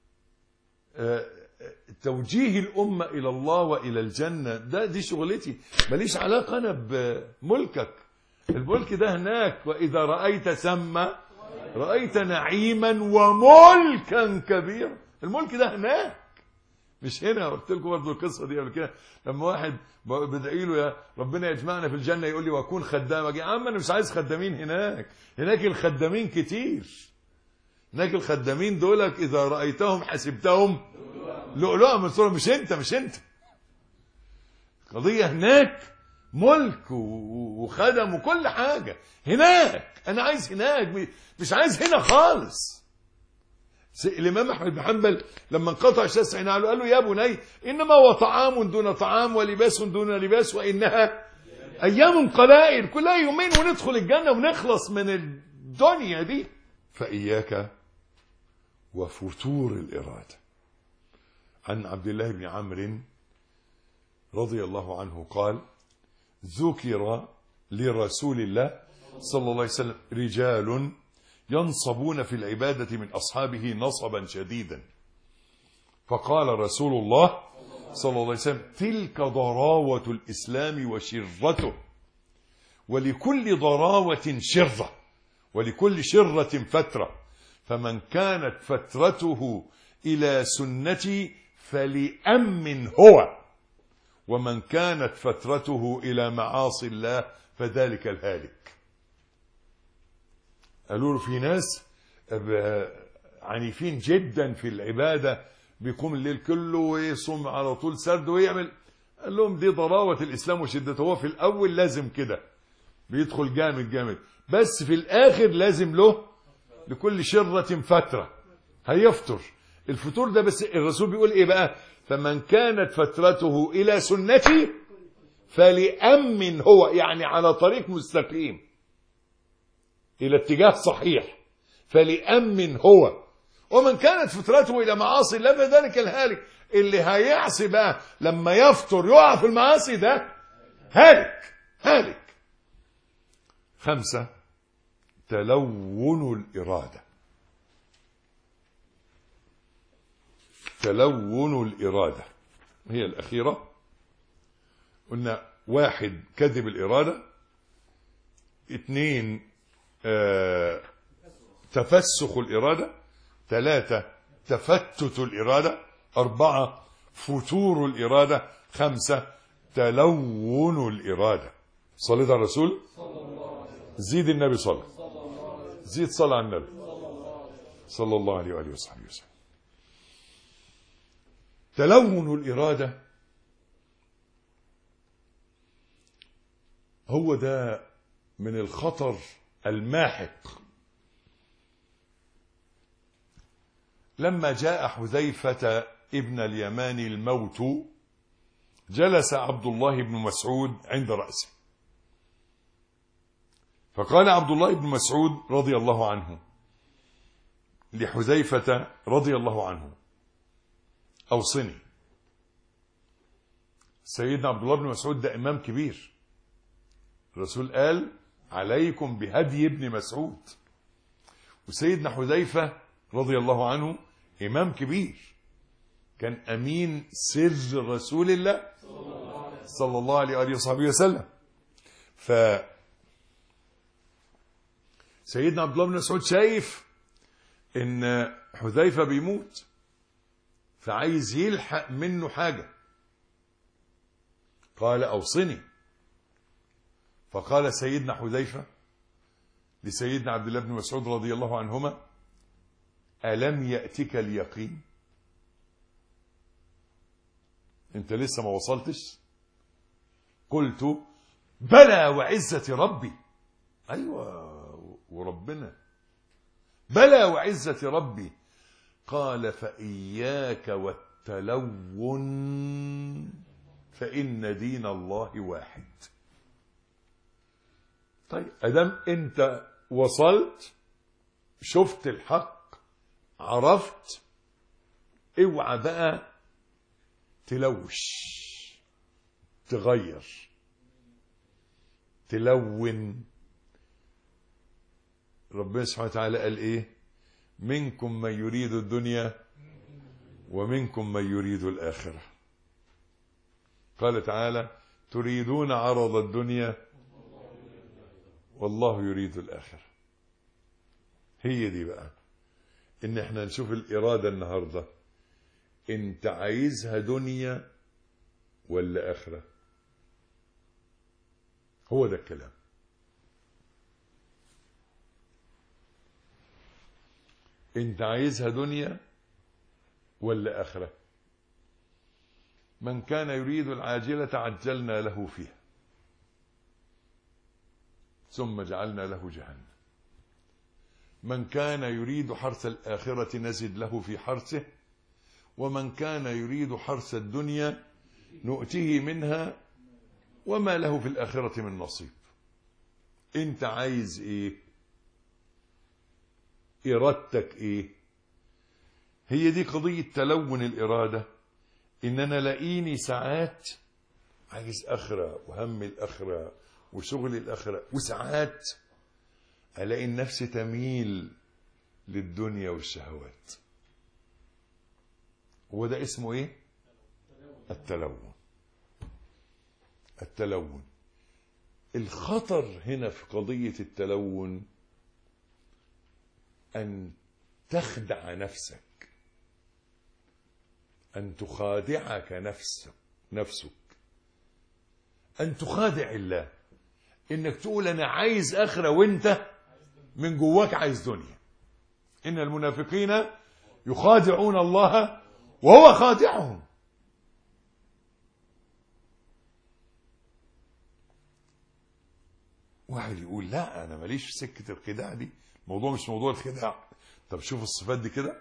توجيه الأمة إلى الله وإلى الجنة. دي شغلتي، ماليش علاقة أنا بملكك. الملك ده هناك. وإذا رأيت ثم رأيت نعيما وملكا كبيرا. الملك ده هناك مش هنا. قلت لكم برضه القصة دي قبل كده، لما واحد بدعي له يا ربنا يجمعنا في الجنة، يقول لي واكون خدام. يا عم أنا مش عايز خدامين هناك. هناك الخدامين كتير. هناك الخدامين دولك إذا رأيتهم حسبتهم لؤلؤا منثورا. مش انت قضية هناك ملك وخدم وكل حاجة هناك. انا عايز هناك، مش عايز هنا خالص. الامام احمد بن حنبل لما انقطع شاس عينه قال له يا بني انما هو طعام دون طعام ولباس دون لباس وانها ايام قلائل، كلها يومين وندخل الجنة ونخلص من الدنيا دي. فاياك وفتور الإرادة. عن عبد الله بن عمرو رضي الله عنه قال: ذكر لرسول الله صلى الله عليه وسلم رجال ينصبون في العبادة من أصحابه نصبا شديدا، فقال رسول الله صلى الله عليه وسلم: تلك ضراوة الإسلام وشرته، ولكل ضراوة شرة، ولكل شرة فترة، فمن كانت فترته إلى سنتي فليأمن هو، ومن كانت فترته إلى معاصي الله فذلك الهالك. قالوا له في ناس عنيفين جدا في العبادة، بيقوم الليل كله ويصوم على طول سرد ويعمل. قال لهم دي ضراوة الإسلام وشدته. هو في الأول لازم كده بيدخل جامد جامد، بس في الآخر لازم له لكل شرة فترة هيفطر. الفطور ده بس الرسول بيقول ايه بقى؟ فمن كانت فترته إلى سنتي فليأمن هو، يعني على طريق مستقيم إلى اتجاه صحيح، فليأمن هو، ومن كانت فترته إلى معاصي الله فذلك الهالك. اللي هيعصي بقى لما يفطر يقع في المعاصي ده هالك هالك. 5 تلون الإرادة. تلون الإرادة هي الأخيرة. قلنا 1 كذب الإرادة، 2 تفسخ الإرادة، 3 تفتت الإرادة، 4 فتور الإرادة، 5 تلون الإرادة. صليت على الرسول، زيد النبي صلى، زيد صلى على النبي صلى الله عليه وآله وصحبه وسلم. تلون الإرادة هو ده من الخطر الماحق. لما جاء حذيفة ابن اليمان الموت جلس عبد الله بن مسعود عند رأسه، فقال عبد الله بن مسعود رضي الله عنه لحذيفة رضي الله عنه: أوصني. سيدنا عبد الله بن مسعود ده إمام كبير، الرسول قال: عليكم بهدي ابن مسعود. وسيدنا حذيفة رضي الله عنه إمام كبير، كان أمين سر رسول الله صلى الله عليه وآله وصحبه وسلم. سيدنا عبد الله بن مسعود شايف إن حذيفة بيموت، فعايز يلحق منه حاجة. قال: أوصني. فقال سيدنا حذيفة لسيدنا عبد الله بن مسعود رضي الله عنهما: ألم يأتك اليقين؟ انت لسه ما وصلتش؟ قلت: بلى وعزة ربي. أيوة وربنا، بلى وعزة ربي. قال: فإياك والتلون فإن دين الله واحد. طيب أدام أنت وصلت، شفت الحق، عرفت، اوعى بقى تلوش، تغير، تلون. ربنا سبحانه وتعالى قال ايه؟ منكم من يريد الدنيا ومنكم من يريد الآخرة. قال تعالى: تريدون عرض الدنيا والله يريد الآخرة. هي دي بقى ان احنا نشوف الإرادة النهاردة، انت عايزها دنيا ولا آخرة؟ هو ده الكلام. انت عايزها دنيا ولا آخرة؟ من كان يريد العاجلة عجلنا له فيها ثم جعلنا له جهنم. من كان يريد حرث الآخرة نزد له في حرثه، ومن كان يريد حرث الدنيا نؤته منها وما له في الآخرة من نصيب. انت عايز ايه؟ إرادتك ايه؟ هي دي قضية تلون الإرادة إن أنا لاقيني ساعات عايز آخرة وهم الآخرة وشغل الآخرة، وساعات ألاقي النفس تميل للدنيا والشهوات. هو ده اسمه إيه؟ التلون. التلون. الخطر هنا في قضية التلون أن تخدع نفسك، أن تخادعك نفسك، أن تخادع الله، إنك تقول أنا عايز آخرة وإنت من جواك عايز دنيا. إن المنافقين يخادعون الله وهو خادعهم. واحد يقول لا أنا ماليش في سكة الخداع دي، الموضوع مش موضوع الخداع. طب شوف الصفات دي كده،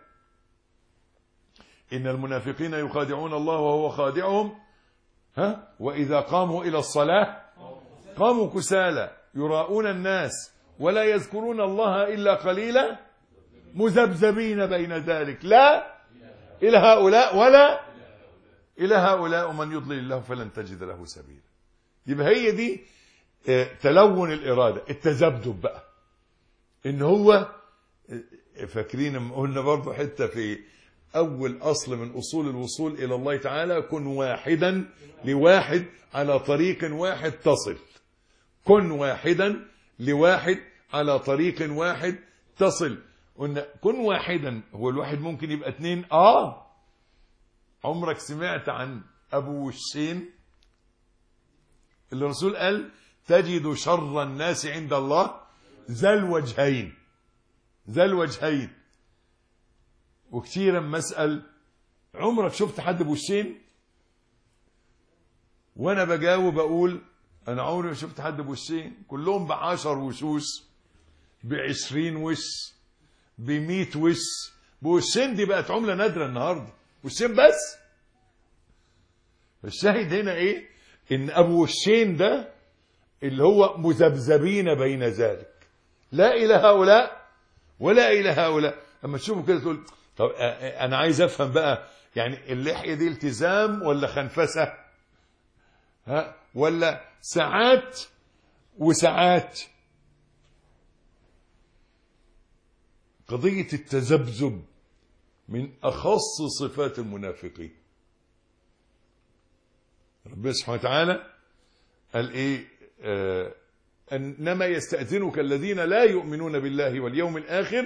إن المنافقين يخادعون الله وهو خادعهم وإذا قاموا إلى الصلاة قاموا كسالى يراءون الناس ولا يذكرون الله إلا قليلا مذبذبين بين ذلك لا إلى هؤلاء ولا إلى هؤلاء ومن يضلل الله فلن تجد له سبيلا. يبقى هي دي تلون الإرادة. التذبذب بقى إن هو فاكرين لما قلنا برضو حتة في أول أصل من أصول الوصول إلى الله تعالى، كن واحدا لواحد على طريق واحد تصل. كن واحدا لواحد على طريق واحد تصل. قلنا كن واحدا، هو الواحد ممكن يبقى اتنين. عمرك سمعت عن أبو وشين اللي الرسول قال تجد شر الناس عند الله ذا الوجهين؟ ذا الوجهين. وكثيرا مسأل عمرك شفت حد بوشين؟ وانا بجاوب اقول انا عمري ما شفت حد بوشين، كلهم ب10 وشوش، ب20 وش، ب100 وش. بوشين دي بقت عملة نادرة النهاردة، وشين بس. الشاهد هنا ايه؟ ان ابو وشين ده اللي هو مذبذبين بين ذلك، لا الى هؤلاء ولا الى هؤلاء. اما تشوفوا كده تقول طب انا عايز افهم بقى، يعني اللحية دي التزام ولا خنفسة؟ ولا ساعات وساعات؟ قضية التذبذب من أخص صفات المنافقين. ربنا سبحانه وتعالى قال إيه؟ إنما يستأذنك الذين لا يؤمنون بالله واليوم الآخر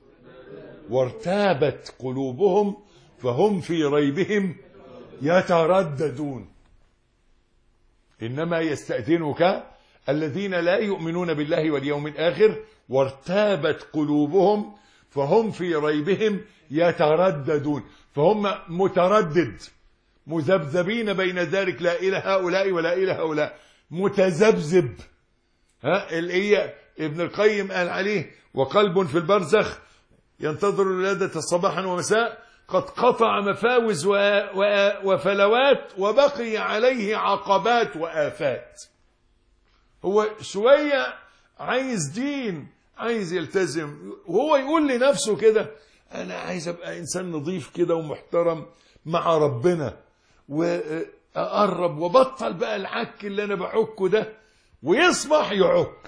وارتابت قلوبهم فهم في ريبهم يترددون. إنما يستأذنك الذين لا يؤمنون بالله واليوم الآخر وارتابت قلوبهم فهم في ريبهم يترددون. فهم متردد، مذبذبين بين ذلك، لا إلى هؤلاء ولا إلى هؤلاء، متذبذب. اللي هي ابن القيم قال عليه وقلب في البرزخ ينتظر الولادة صباحا ومساء قد قطع مفاوز وفلوات وبقي عليه عقبات وآفات. هو شوية عايز دين، عايز يلتزم، وهو يقول لنفسه كده أنا عايز أبقى إنسان نظيف كده ومحترم مع ربنا، وأقرب وبطل بقى العك اللي أنا بعكه ده، ويصبح يعك.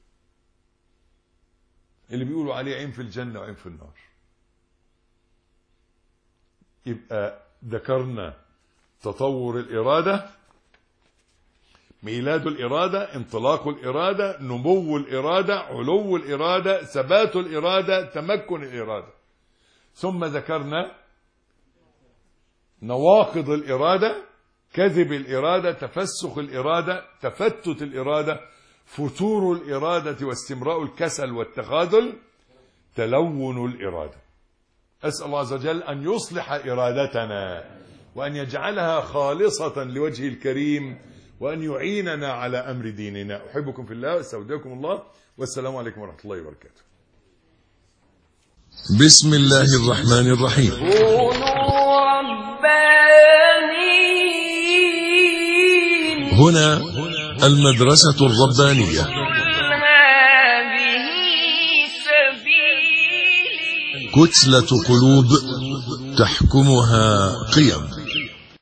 اللي بيقولوا عليه عين في الجنة وعين في النار. يبقى ذكرنا تطور الإرادة، ميلاد الإرادة، انطلاق الإرادة، نمو الإرادة، علو الإرادة، ثبات الإرادة، تمكن الإرادة. ثم ذكرنا نواقض الإرادة، كذب الإرادة، تفسخ الإرادة، تفتت الإرادة، فتور الإرادة واستمراء الكسل والتخاذل، تلون الإرادة. أسأل الله عز وجل أن يصلح إرادتنا وأن يجعلها خالصة لوجه الكريم وأن يعيننا على أمر ديننا. أحبكم في الله واستودعكم الله، والسلام عليكم ورحمة الله وبركاته. بسم الله الرحمن الرحيم. كونوا ربانيين. هنا المدرسة الربانية. هذه سبيلي. كتلة قلوب تحكمها قيم.